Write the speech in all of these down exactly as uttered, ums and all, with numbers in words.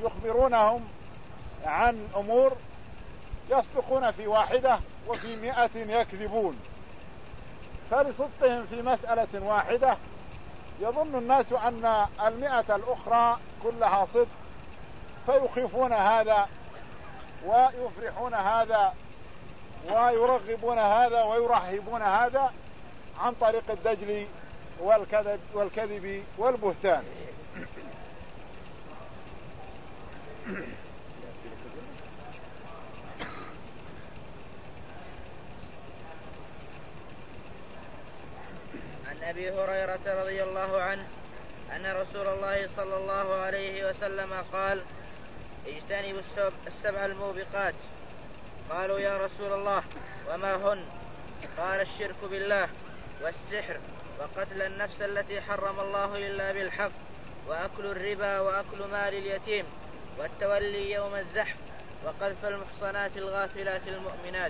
يخبرونهم عن أمور يصدقون في واحدة وفي مئة يكذبون، فلصدقهم في مسألة واحدة يظن الناس أن المئة الأخرى كلها صدق، فيخيفون هذا ويفرحون هذا ويرغبون هذا ويرهبون هذا عن طريق الدجل والكذب, والكذب والبهتان. عن أبي هريرة رضي الله عنه أن رسول الله صلى الله عليه وسلم قال: اجتنبوا السبع الموبقات. قالوا: يا رسول الله وما هن؟ قال: الشرك بالله، والسحر، وقتل النفس التي حرم الله إلا بالحق، وأكل الربا، وأكل مال اليتيم، والتولي يوم الزحف، وقذف المحصنات الغافلات المؤمنات.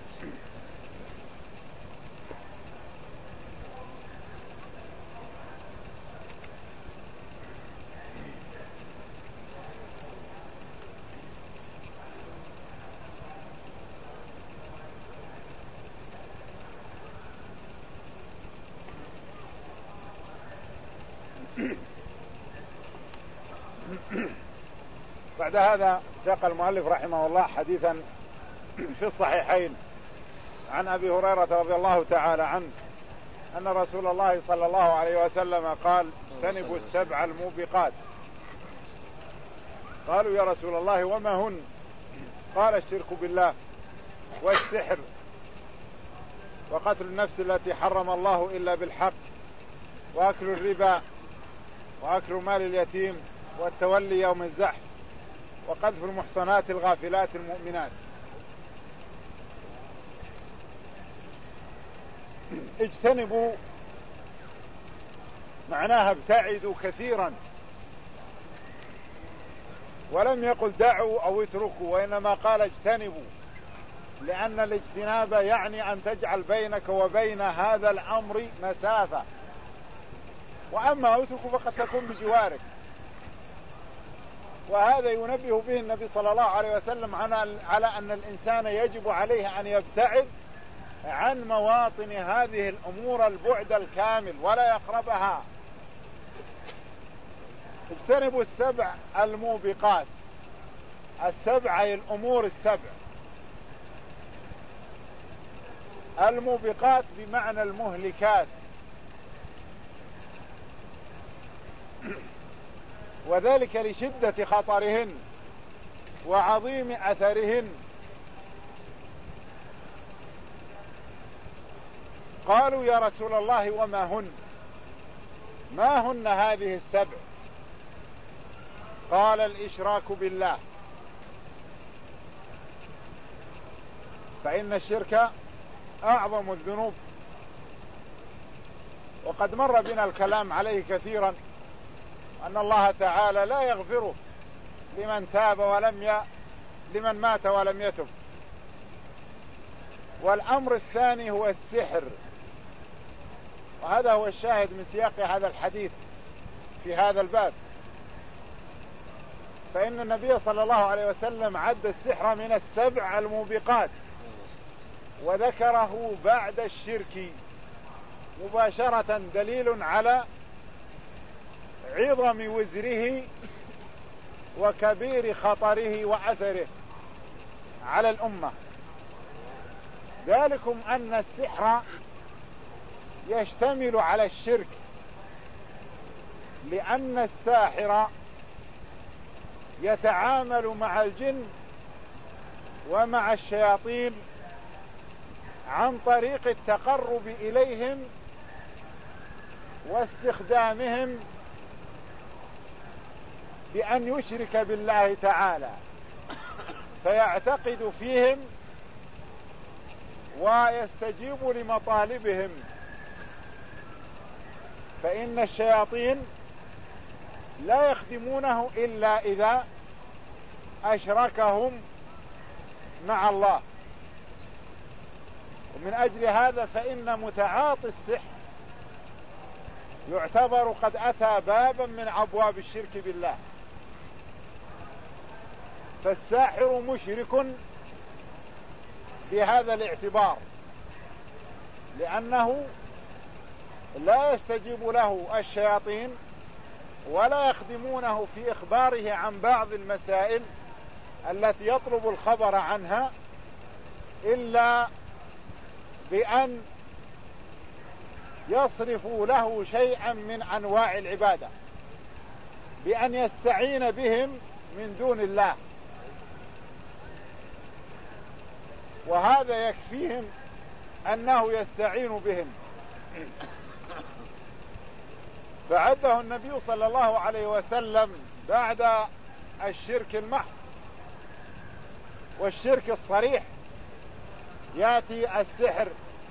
بعد هذا ساق المؤلف رحمه الله حديثا في الصحيحين عن أبي هريرة رضي الله تعالى عنه أن رسول الله صلى الله عليه وسلم قال: اجتنبوا السبع الموبقات. قالوا: يا رسول الله وما هن؟ قال: الشرك بالله، والسحر، وقتل النفس التي حرم الله إلا بالحق، وأكل الربا، وأكل مال اليتيم، والتولي يوم الزحف، وقذف المحصنات الغافلات المؤمنات. اجتنبوا معناها ابتعدوا كثيرا، ولم يقل دعوا أو اتركوا، وإنما قال اجتنبوا، لأن الاجتناب يعني أن تجعل بينك وبين هذا الأمر مسافة، وأما اتركوا فقد تكون بجوارك. وهذا ينبه به النبي صلى الله عليه وسلم على أن الإنسان يجب عليه أن يبتعد عن مواطن هذه الأمور البعد الكامل ولا يقربها. اجتنبوا السبع الموبقات. السبع أي الأمور السبع. الموبقات بمعنى المهلكات، وذلك لشدة خطرهن وعظيم أثرهن. قالوا: يا رسول الله وما هن؟ ما هن هذه السبع؟ قال: الإشراك بالله، فإن الشرك أعظم الذنوب، وقد مر بنا الكلام عليه كثيرا، أن الله تعالى لا يغفره لمن تاب ولم ي... لمن مات ولم يتب. والأمر الثاني هو السحر، وهذا هو الشاهد من سياق هذا الحديث في هذا الباب، فإن النبي صلى الله عليه وسلم عد السحر من السبع الموبقات، وذكره بعد الشرك مباشرة، دليل على عظم وزره وكبير خطره وأثره على الأمة. ذلكم أن السحر يشتمل على الشرك، لأن الساحر يتعامل مع الجن ومع الشياطين عن طريق التقرب إليهم واستخدامهم بأن يشرك بالله تعالى، فيعتقد فيهم ويستجيب لمطالبهم. فإن الشياطين لا يخدمونه إلا إذا أشركهم مع الله. ومن أجل هذا فإن متعاطي السحر يعتبر قد أتى بابا من أبواب الشرك بالله، فالساحر مشرك بهذا الاعتبار، لأنه لا يستجيب له الشياطين ولا يخدمونه في إخباره عن بعض المسائل التي يطلب الخبر عنها إلا بأن يصرفوا له شيئا من أنواع العبادة، بأن يستعين بهم من دون الله، وهذا يكفيهم أنه يستعين بهم. فعده النبي صلى الله عليه وسلم بعد الشرك المحض والشرك الصريح يأتي السحر،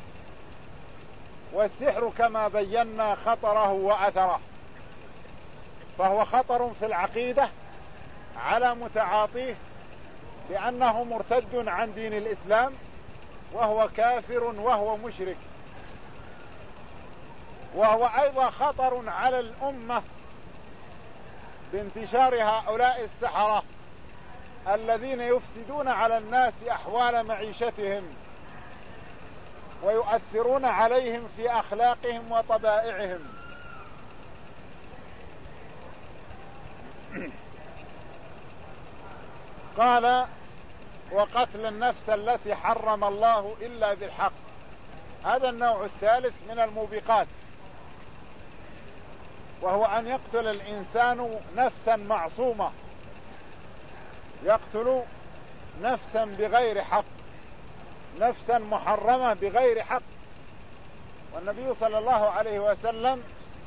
والسحر كما بينا خطره وأثره، فهو خطر في العقيدة على متعاطيه بأنه مرتد عن دين الإسلام وهو كافر وهو مشرك، وهو أيضا خطر على الأمة بانتشار هؤلاء السحرة الذين يفسدون على الناس أحوال معيشتهم ويؤثرون عليهم في أخلاقهم وطبائعهم. قال: وقتل النفس التي حرم الله إلا بالحق. هذا النوع الثالث من الموبقات، وهو أن يقتل الإنسان نفسا معصومة، يقتل نفسا بغير حق، نفسا محرمة بغير حق. والنبي صلى الله عليه وسلم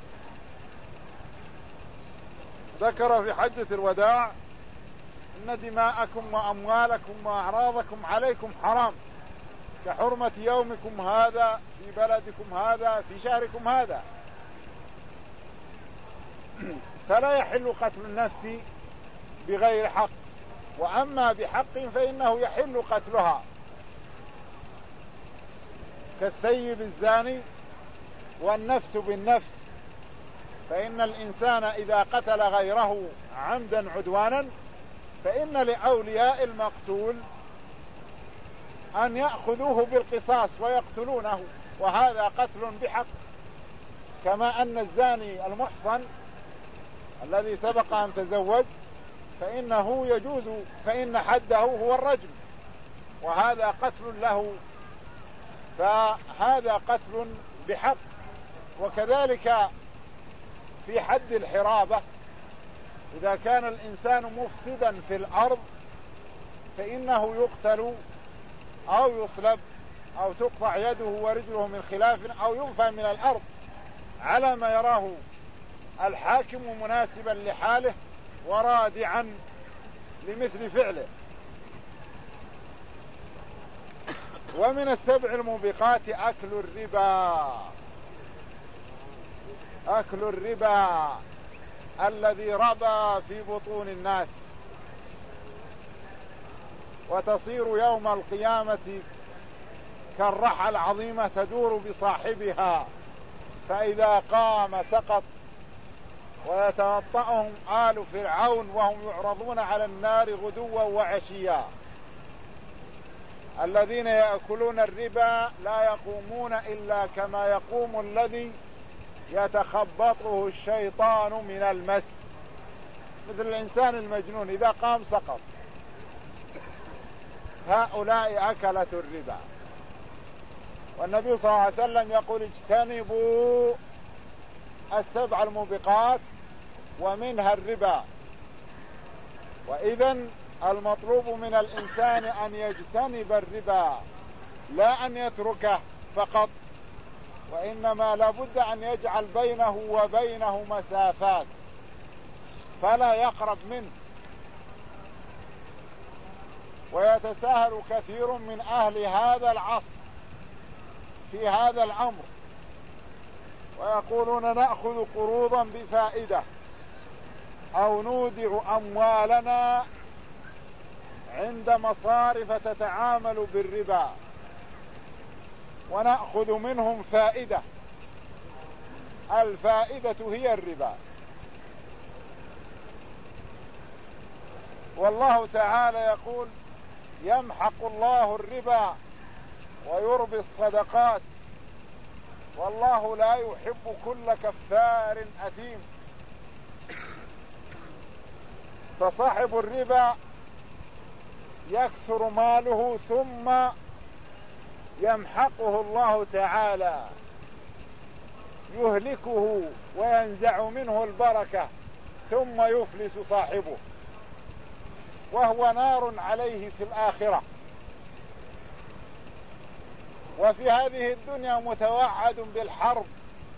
ذكر في حجة الوداع: إن دماءكم وأموالكم وأعراضكم عليكم حرام كحرمة يومكم هذا في بلدكم هذا في شهركم هذا. فلا يحل قتل النفس بغير حق، وأما بحق فإنه يحل قتلها، كالثيب الزاني والنفس بالنفس، فإن الإنسان إذا قتل غيره عمدا عدوانا فإن لأولياء المقتول أن يأخذوه بالقصاص ويقتلونه، وهذا قتل بحق. كما أن الزاني المحصن الذي سبق أن تزوج فإنه يجوز، فإن حده هو الرجم، وهذا قتل له، فهذا قتل بحق. وكذلك في حد الحرابة، إذا كان الإنسان مفسدا في الأرض فإنه يقتل أو يصلب أو تقطع يده ورجله من خلاف أو ينفى من الأرض على ما يراه الحاكم مناسبا لحاله ورادعا لمثل فعله. ومن السبع الموبقات أكل الربا، أكل الربا الذي ربى في بطون الناس، وتصير يوم القيامة كالرحى العظيمة تدور بصاحبها، فإذا قام سقط، ويتوطأهم آل فرعون وهم يعرضون على النار غدوا وعشيا. الذين يأكلون الربا لا يقومون إلا كما يقوم الذي يتخبطه الشيطان من المس، مثل الإنسان المجنون إذا قام سقط. هؤلاء أكلة الربا. والنبي صلى الله عليه وسلم يقول: اجتنبوا السبع الموبقات ومنها الربا. وإذن المطلوب من الإنسان أن يجتنب الربا، لا أن يتركه فقط، وإنما لابد أن يجعل بينه وبينه مسافات فلا يقرب منه. ويتساهل كثير من أهل هذا العصر في هذا الأمر، ويقولون: نأخذ قروضا بفائدة أو نودع أموالنا عند مصارف تتعامل بالربا ونأخذ منهم فائدة. الفائدة هي الربا. والله تعالى يقول يمحق الله الربا ويربي الصدقات والله لا يحب كل كفار أثيم. فصاحب الربا يكثر ماله ثم يمحقه الله تعالى، يهلكه وينزع منه البركة ثم يفلس صاحبه، وهو نار عليه في الآخرة. وفي هذه الدنيا متوعد بالحرب.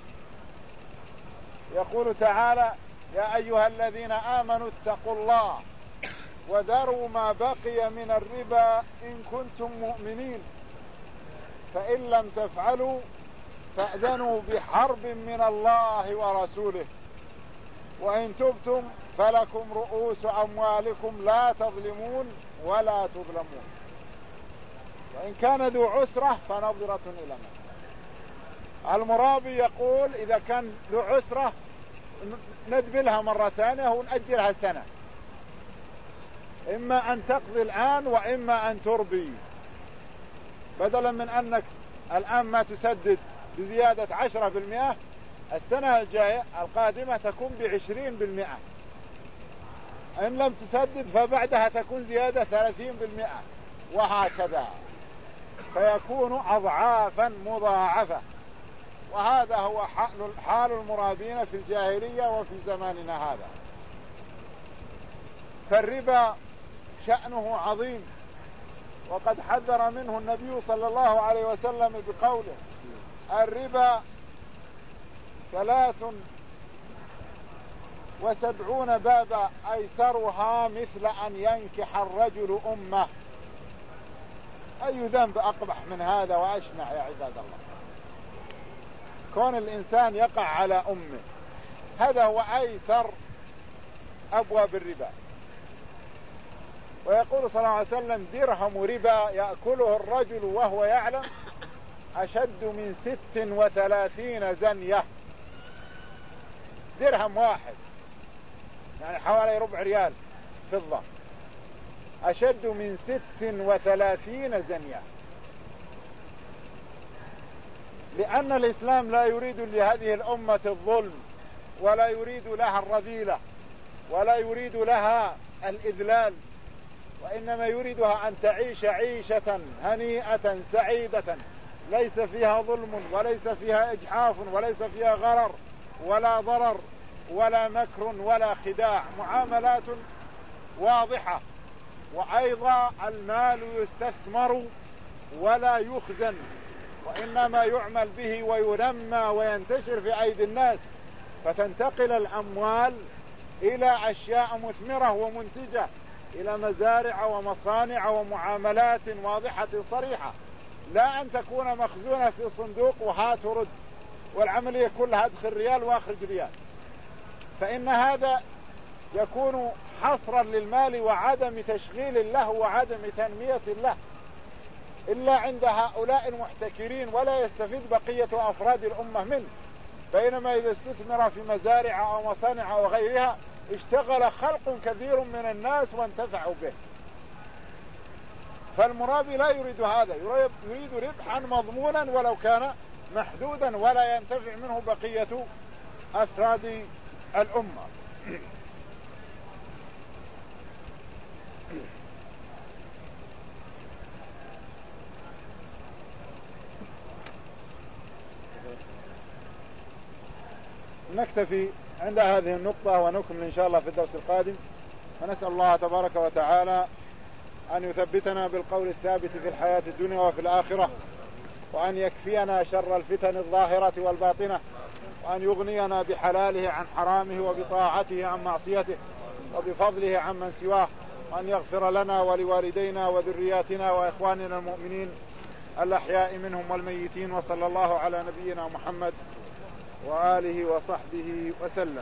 يقول تعالى يا أيها الذين آمنوا اتقوا الله وذروا ما بقي من الربا إن كنتم مؤمنين فإن لم تفعلوا فأذنوا بحرب من الله ورسوله وإن تبتم فلكم رؤوس أموالكم لا تظلمون ولا تظلمون وإن كان ذو عسرة فنظرة إلى ميسرة. المرابي يقول إذا كان ذو عسرة ندبلها مرة ثانية ونأجلها سنة، إما أن تقضي الآن وإما أن تربي، بدلا من أنك الآن ما تسدد بزيادة عشرة بالمئة، السنة الجاية القادمة تكون بعشرين بالمئة، إن لم تسدد فبعدها تكون زيادة ثلاثين بالمئة، وهكذا، فيكون أضعافا مضاعفة. وهذا هو حال المرابين في الجاهلية وفي زماننا هذا. فالربا شأنه عظيم، وقد حذر منه النبي صلى الله عليه وسلم بقوله الربا ثلاث وسبعون بابا أيسرها مثل أن ينكح الرجل أمه. أي ذنب أقبح من هذا وأشنع يا عباد الله؟ كون الإنسان يقع على أمه، هذا هو أيسر أبواب الربا. ويقول صلى الله عليه وسلم درهم ربا يأكله الرجل وهو يعلم أشد من ست وثلاثين زنية. درهم واحد يعني حوالي ربع ريال فضة أشد من ست وثلاثين زنية، لأن الإسلام لا يريد لهذه الأمة الظلم، ولا يريد لها الرذيلة، ولا يريد لها الإذلال، وإنما يريدها أن تعيش عيشة هنيئة سعيدة ليس فيها ظلم وليس فيها إجحاف وليس فيها غرر ولا ضرر ولا مكر ولا خداع، معاملات واضحة. وأيضا المال يستثمر ولا يخزن، وإنما يعمل به وينمى وينتشر في أيدي الناس، فتنتقل الأموال إلى أشياء مثمرة ومنتجة، إلى مزارع ومصانع ومعاملات واضحة صريحة، لا أن تكون مخزونة في صندوق وهات ورد، والعملية كلها ادخل ريال واخرج ريال. فإن هذا يكون حصرا للمال وعدم تشغيل له وعدم تنمية له إلا عند هؤلاء المحتكرين، ولا يستفيد بقية أفراد الأمة منه. بينما إذا استثمر في مزارع أو مصانع أو غيرها اشتغل خلق كثير من الناس وانتفعوا به. فالمرابي لا يريد هذا، يريد ربحا مضمونا ولو كان محدودا، ولا ينتفع منه بقية أفراد الأمة. نكتفي عند هذه النقطة ونكمل إن شاء الله في الدرس القادم، ونسأل الله تبارك وتعالى أن يثبتنا بالقول الثابت في الحياة الدنيا وفي الآخرة، وأن يكفينا شر الفتن الظاهرة والباطنة، وأن يغنينا بحلاله عن حرامه وبطاعته عن معصيته وبفضله عن من سواه، وأن يغفر لنا ولوالدينا وذرياتنا وإخواننا المؤمنين الأحياء منهم والميتين. وصلى الله على نبينا محمد وآله وصحبه وسلم.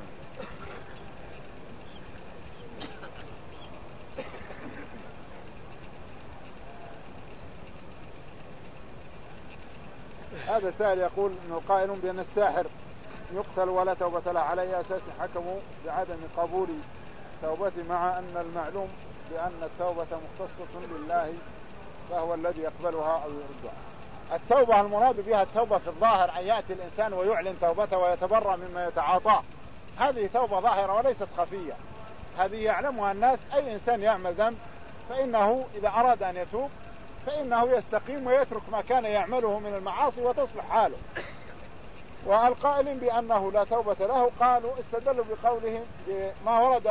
هذا سائل يقول إنه قائل بأن الساحر يقتل ولا توبة له، على أي أساس حكموا بعدم قبول توبته مع أن المعلوم بأن التوبة مختصة لله فهو الذي يقبلها أو يردها. التوبة المراد بها التوبة في الظاهر، أن يأتي الإنسان ويعلن توبته ويتبرأ مما يتعاطاه، هذه توبة ظاهرة وليست خفية، هذه يعلمها الناس. أي إنسان يعمل ذنب فإنه إذا أراد أن يتوب فإنه يستقيم ويترك ما كان يعمله من المعاصي وتصلح حاله. والقائلين بأنه لا توبة له قالوا استدلوا بقولهم بما ورد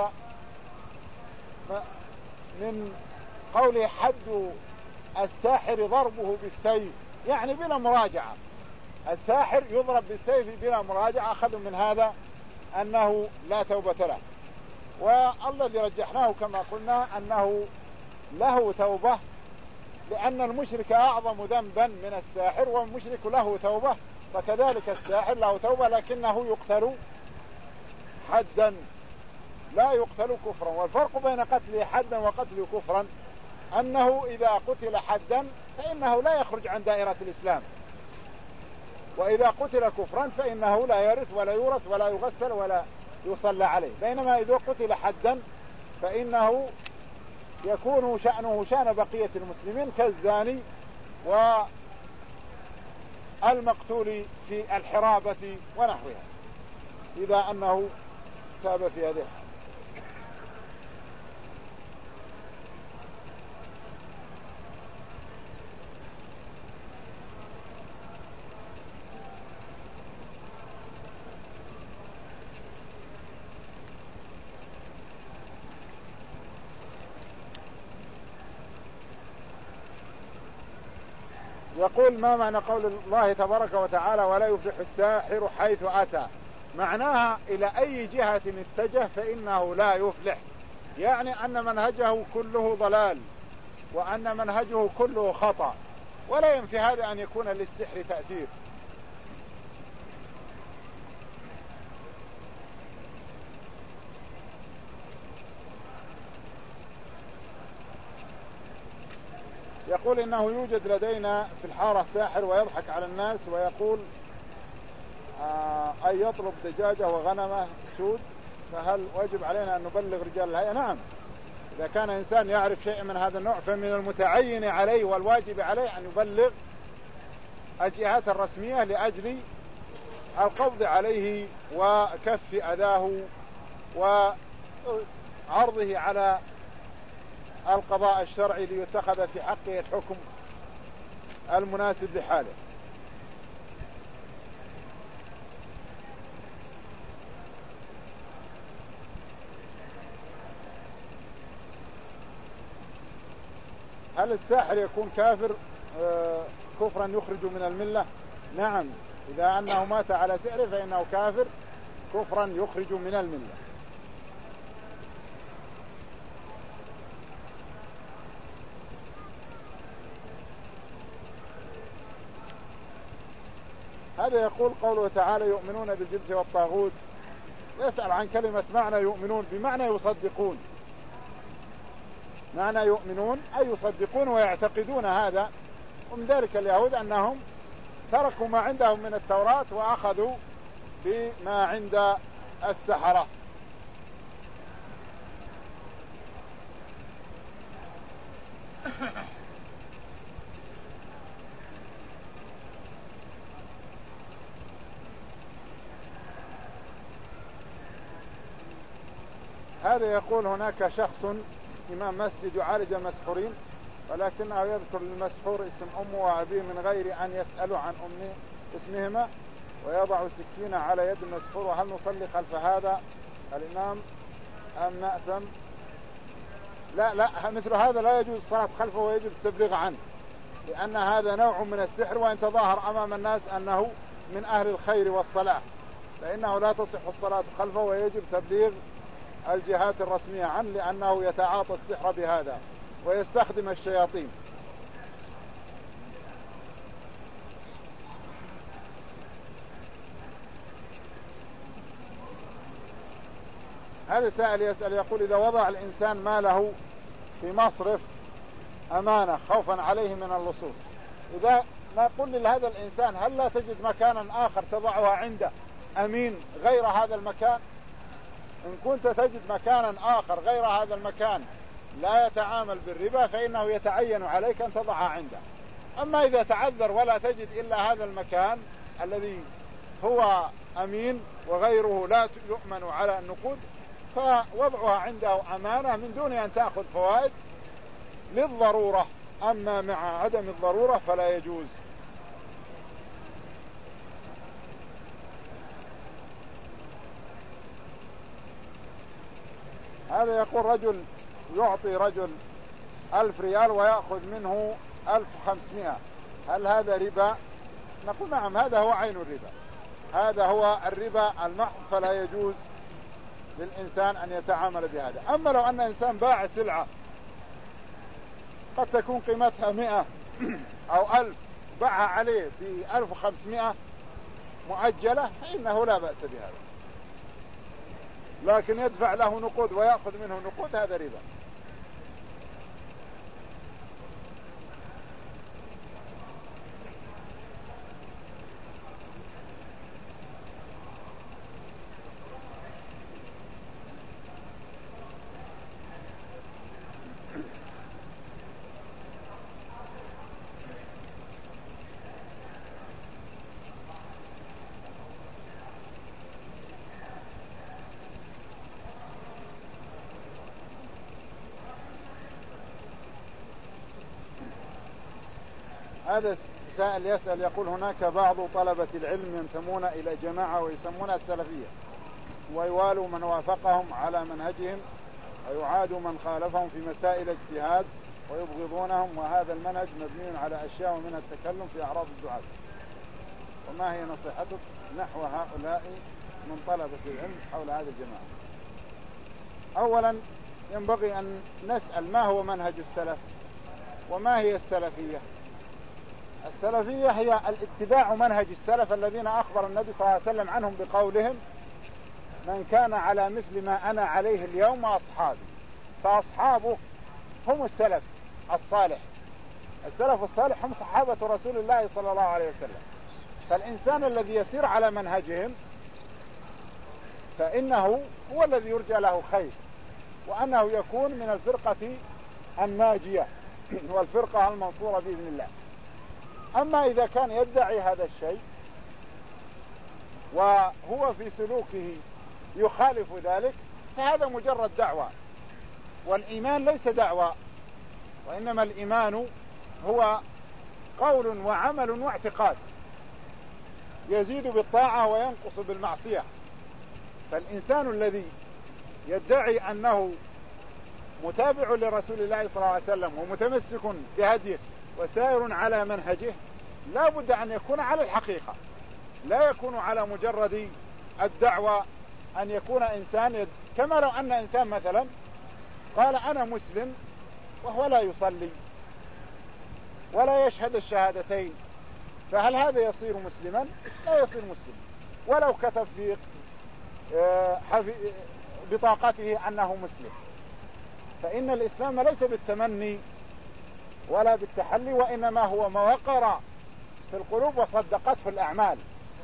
من قوله حد الساحر ضربه بالسيف، يعني بلا مراجعة، الساحر يضرب بالسيف بلا مراجعة، أخذوا من هذا أنه لا توبة له. والذي رجحناه كما قلنا أنه له توبة، لأن المشرك أعظم ذنبا من الساحر، والمشرك له توبة، فكذلك الساحر له توبة، لكنه يقتل حدا لا يقتل كفرا. والفرق بين قتله حدا وقتله كفرا أنه إذا قتل حدا فإنه لا يخرج عن دائرة الإسلام، وإذا قتل كفرا فإنه لا يرث ولا يورث ولا يغسل ولا يصلى عليه. بينما إذا قتل حدا فإنه يكون شأنه شأن بقية المسلمين كالزاني والمقتول في الحرابة ونحوها، إذا أنه تاب في هذه الحال. يقول ما معنى قول الله تبارك وتعالى ولا يفلح الساحر حيث أتى؟ معناها إلى أي جهة اتجه فإنه لا يفلح، يعني أن منهجه كله ضلال وأن منهجه كله خطأ، ولا ينفي هذا أن يكون للسحر تأثير. يقول إنه يوجد لدينا في الحارة ساحر ويضحك على الناس ويقول آه أن يطلب دجاجة وغنمة سود، فهل واجب علينا أن نبلغ رجال الهيئة؟ نعم، إذا كان إنسان يعرف شيء من هذا النوع فمن المتعين عليه والواجب عليه أن يبلغ الجهات الرسمية لأجل القبض عليه وكف أذاه وعرضه على القضاء الشرعي ليتخذ في حقه الحكم المناسب لحاله. هل الساحر يكون كافر آه كفرا يخرج من الملة؟ نعم، إذا أنه مات على سحره فإنه كافر كفرا يخرج من الملة. هذا يقول قوله تعالى يؤمنون بالجبت والطاغوت، يسأل عن كلمة معنى يؤمنون، بمعنى يصدقون، معنى يؤمنون أي يصدقون ويعتقدون هذا. ومن ذلك اليهود أنهم تركوا ما عندهم من التوراة وأخذوا بما عند السحرة. هذا يقول هناك شخص إمام مسجد يعالج المسحورين، ولكنه يذكر للمسحور اسم أمه وأبيه من غير أن يسألوا عن أمه اسمهما، ويضع سكينة على يد المسحور، وهل نصلي خلف هذا الإمام أم نأثم؟ لا لا، مثل هذا لا يجوز الصلاة خلفه ويجب التبليغ عنه، لأن هذا نوع من السحر، وإن تظاهر أمام الناس أنه من أهل الخير والصلاح فإنه لا تصح الصلاة خلفه ويجب تبليغ الجهات الرسمية عنه، لأنه يتعاطى السحر بهذا ويستخدم الشياطين. هذا سائل يسأل يقول إذا وضع الإنسان ماله في مصرف أمانة خوفا عليه من اللصوص، إذا نقول لهذا الإنسان هل لا تجد مكانا آخر تضعها عنده أمين غير هذا المكان؟ إن كنت تجد مكانا آخر غير هذا المكان لا يتعامل بالربا فإنه يتعين عليك أن تضعها عنده. أما إذا تعذر ولا تجد إلا هذا المكان الذي هو أمين وغيره لا يؤمن على النقود، فوضعها عنده أمانة من دون أن تأخذ فوائد للضرورة. أما مع عدم الضرورة فلا يجوز. هذا يقول رجل يعطي رجل ألف ريال ويأخذ منه ألف وخمسمائة، هل هذا ربا؟ نقول نعم، هذا هو عين الربا، هذا هو الربا المحض، فلا يجوز للإنسان أن يتعامل بهذا. أما لو أن إنسان باع سلعة قد تكون قيمتها مئة أو ألف، باعها عليه بألف وخمسمائة مؤجلة، فإنه لا بأس بهذا. لكن يدفع له نقود ويأخذ منه نقود، هذا ربا. هذا سائل يسأل يقول هناك بعض طلبة العلم ينتمون إلى جماعة ويسمونها السلفية، ويوالوا من وافقهم على منهجهم ويعادوا من خالفهم في مسائل اجتهاد ويبغضونهم، وهذا المنهج مبني على أشياء ومنها التكلم في أعراض الدعاة. وما هي نصيحتك نحو هؤلاء من طلبة العلم حول هذه الجماعة؟ أولا ينبغي أن نسأل ما هو منهج السلف وما هي السلفية. السلفية هي الاتباع منهج السلف الذين أخبر النبي صلى الله عليه وسلم عنهم بقولهم: من كان على مثل ما أنا عليه اليوم وأصحابي. فأصحابه هم السلف الصالح. السلف الصالح هم صحابة رسول الله صلى الله عليه وسلم. فالإنسان الذي يسير على منهجهم فإنه هو الذي يرجى له خير، وأنه يكون من الفرقة الناجية والفرقة المنصورة بإذن الله. أما إذا كان يدعي هذا الشيء وهو في سلوكه يخالف ذلك فهذا مجرد دعوة، والإيمان ليس دعوة، وإنما الإيمان هو قول وعمل واعتقاد، يزيد بالطاعة وينقص بالمعصية. فالإنسان الذي يدعي أنه متابع لرسول الله صلى الله عليه وسلم ومتمسك بهديه وسائر على منهجه لا بد أن يكون على الحقيقة، لا يكون على مجرد الدعوة. أن يكون إنسان يد... كما لو أن إنسان مثلا قال أنا مسلم وهو لا يصلي ولا يشهد الشهادتين، فهل هذا يصير مسلما؟ لا يصير مسلما. ولو كتب في بطاقته أنه مسلم. فإن الإسلام ليس بالتمني ولا بالتحلي، وإنما هو ما وقر في القلوب وصدقته الأعمال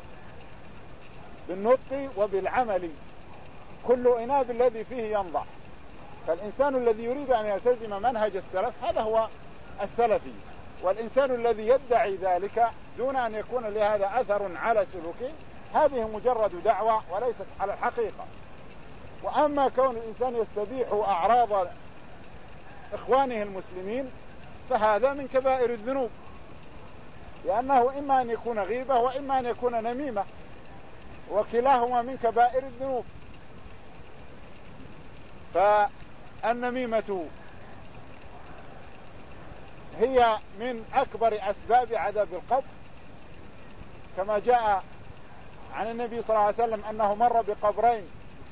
بالنطق وبالعمل، كل إناب الذي فيه ينضح. فالإنسان الذي يريد أن يلتزم منهج السلف هذا هو السلفي. والإنسان الذي يدعي ذلك دون أن يكون لهذا أثر على سلوكه هذه مجرد دعوة وليست على الحقيقة. وأما كون الإنسان يستبيح أعراض إخوانه المسلمين فهذا من كبائر الذنوب، لأنه إما أن يكون غيبة وإما أن يكون نميمة، وكلاهما من كبائر الذنوب. فالنميمة هي من أكبر أسباب عذاب القبر، كما جاء عن النبي صلى الله عليه وسلم أنه مر بقبرين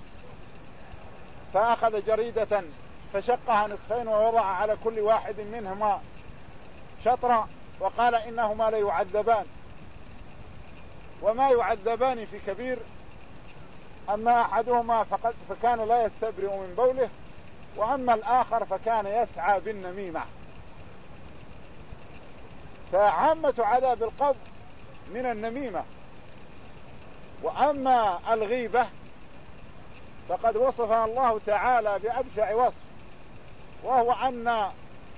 فأخذ جريدة فشقها نصفين ووضع على كل واحد منهما شطرا وقال إنهما لا يعذبان، وما يعذبان في كبير. أما أحدهما فقد فكان لا يستبرئ من بوله، وأما الآخر فكان يسعى بالنميمة. فعامة عذاب القبر من النميمة. وأما الغيبة فقد وصفها الله تعالى بأبشع وصف، وهو أن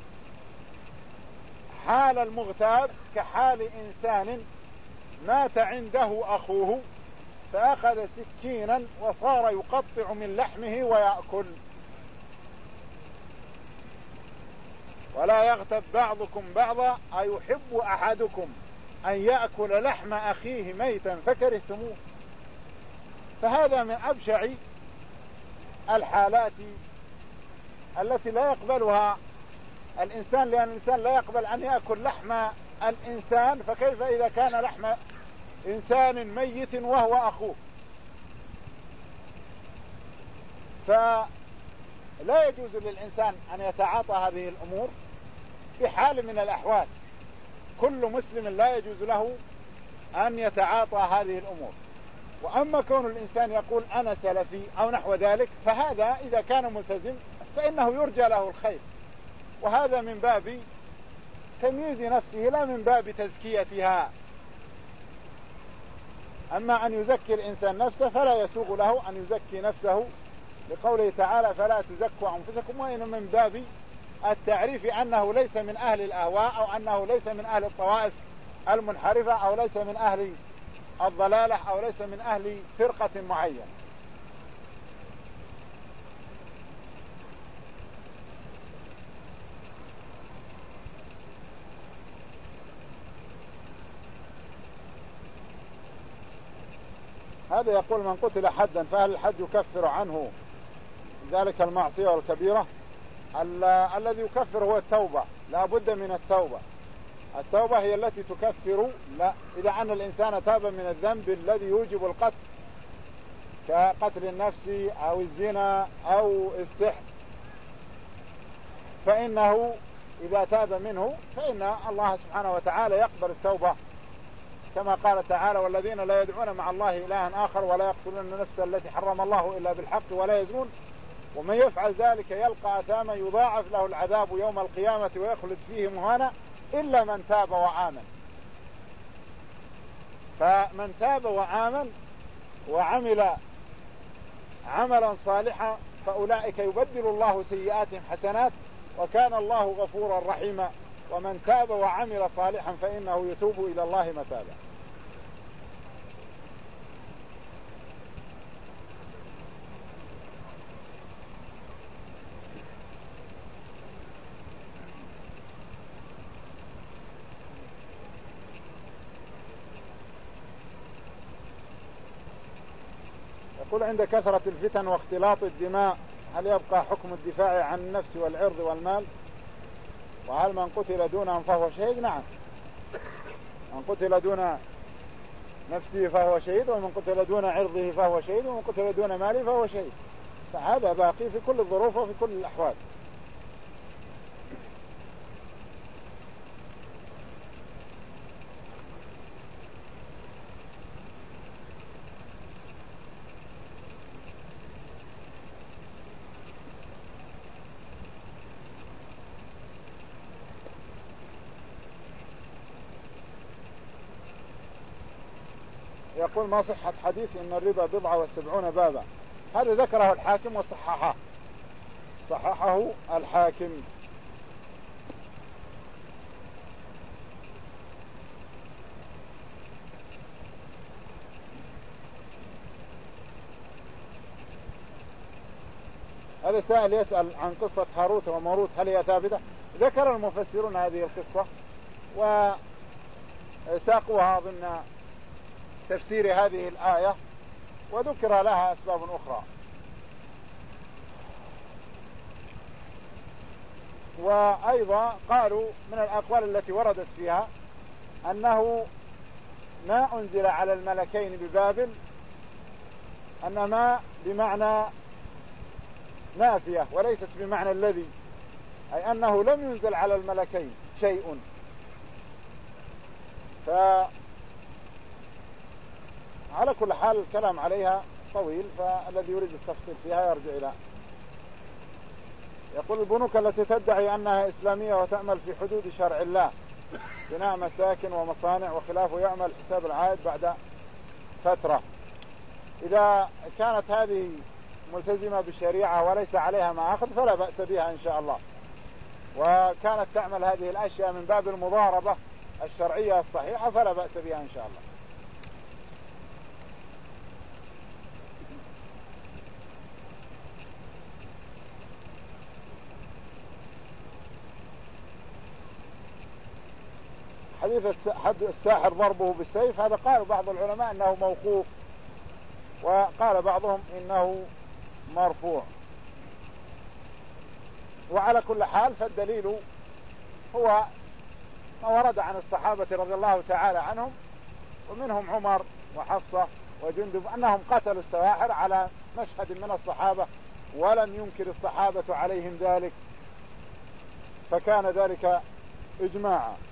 حال المغتاب كحال إنسان مات عنده أخوه فأخذ سكينا وصار يقطع من لحمه ويأكل. ولا يغتب بعضكم بعضا أيحب أحدكم أن يأكل لحم أخيه ميتا فكرهتموه. فهذا من أبشع الحالات التي لا يقبلها الإنسان، لأن الإنسان لا يقبل أن يأكل لحم الإنسان، فكيف إذا كان لحم إنسان ميت وهو أخوه؟ فلا يجوز للإنسان أن يتعاطى هذه الأمور بحال من الأحوال. كل مسلم لا يجوز له أن يتعاطى هذه الأمور. وأما كون الإنسان يقول أنا سلفي أو نحو ذلك فهذا إذا كان ملتزم فإنه يرجى له الخير، وهذا من باب تمييز نفسه لا من باب تزكيتها. أما أن يزكي الإنسان نفسه فلا يسوغ له أن يزكي نفسه، لقوله تعالى فلا تزكوا أنفسكم، وإن من باب التعريف أنه ليس من أهل الأهواء أو أنه ليس من أهل الطوائف المنحرفة أو ليس من أهل الضلالة أو ليس من أهل فرقة معينة. هذا يقول من قتل حدا فهل الحد يكفر عنه ذلك المعصية والكبيرة؟ الذي يكفر هو التوبة، لا بد من التوبة. التوبة هي التي تكفر. لا إذا أن الإنسان تاب من الذنب الذي يوجب القتل كقتل النفس أو الزنا أو السحر فإنه إذا تاب منه فإن الله سبحانه وتعالى يقبل التوبة، كما قال تعالى والذين لا يدعون مع الله إلها آخر ولا يقتلون النفس التي حرم الله إلا بالحق ولا يزنون ومن يفعل ذلك يلقى أثاما يضاعف له العذاب يوم القيامة ويخلد فيه مهانا إلا من تاب وآمن. فمن تاب وآمن وعمل عملا صالحا فأولئك يبدل الله سيئاتهم حسنات وكان الله غفورا رحيما. ومن تاب وعمل صالحا فإنه يتوب إلى الله متابا. يقول عند كثرة الفتن واختلاط الدماء هل يبقى حكم الدفاع عن النفس والعرض والمال؟ وهل من قتل دونهم فهو شهيد؟ نعم، من قتل دون نفسه فهو شهيد، ومن قتل دون عرضه فهو شهيد، ومن قتل دون ماله فهو شهيد. فهذا باقي في كل الظروف وفي كل الأحوال. يقول ما صحة حديث إن الربا بضعة وسبعون بابا؟ هذا ذكره الحاكم وصححه، صححه الحاكم. هذا سائل يسأل عن قصة هاروت وماروت هل هي ثابتة؟ ذكر المفسرون هذه القصة وساقوها ضمن تفسير هذه الآية وذكر لها أسباب أخرى. وأيضا قالوا من الأقوال التي وردت فيها أنه ما أنزل على الملكين ببابل أن ما بمعنى نافية وليست بمعنى الذي، أي أنه لم ينزل على الملكين شيء. ف على كل حال الكلام عليها طويل، فالذي يريد التفصيل فيها يرجع إلى. يقول البنوك التي تدعي أنها إسلامية وتعمل في حدود شرع الله بناء مساكن ومصانع وخلافه يعمل حساب العائد بعد فترة، إذا كانت هذه ملتزمة بالشريعة وليس عليها ما أخذ فلا بأس بها إن شاء الله. وكانت تعمل هذه الأشياء من باب المضاربة الشرعية الصحيحة فلا بأس بها إن شاء الله. حديث حد الساحر ضربه بالسيف هذا قال بعض العلماء أنه موقوف، وقال بعضهم إنه مرفوع. وعلى كل حال فالدليل هو ما ورد عن الصحابة رضي الله تعالى عنهم، ومنهم عمر وحفصة وجندب، أنهم قتلوا السواحر على مشهد من الصحابة، ولم ينكر الصحابة عليهم ذلك، فكان ذلك إجماعا.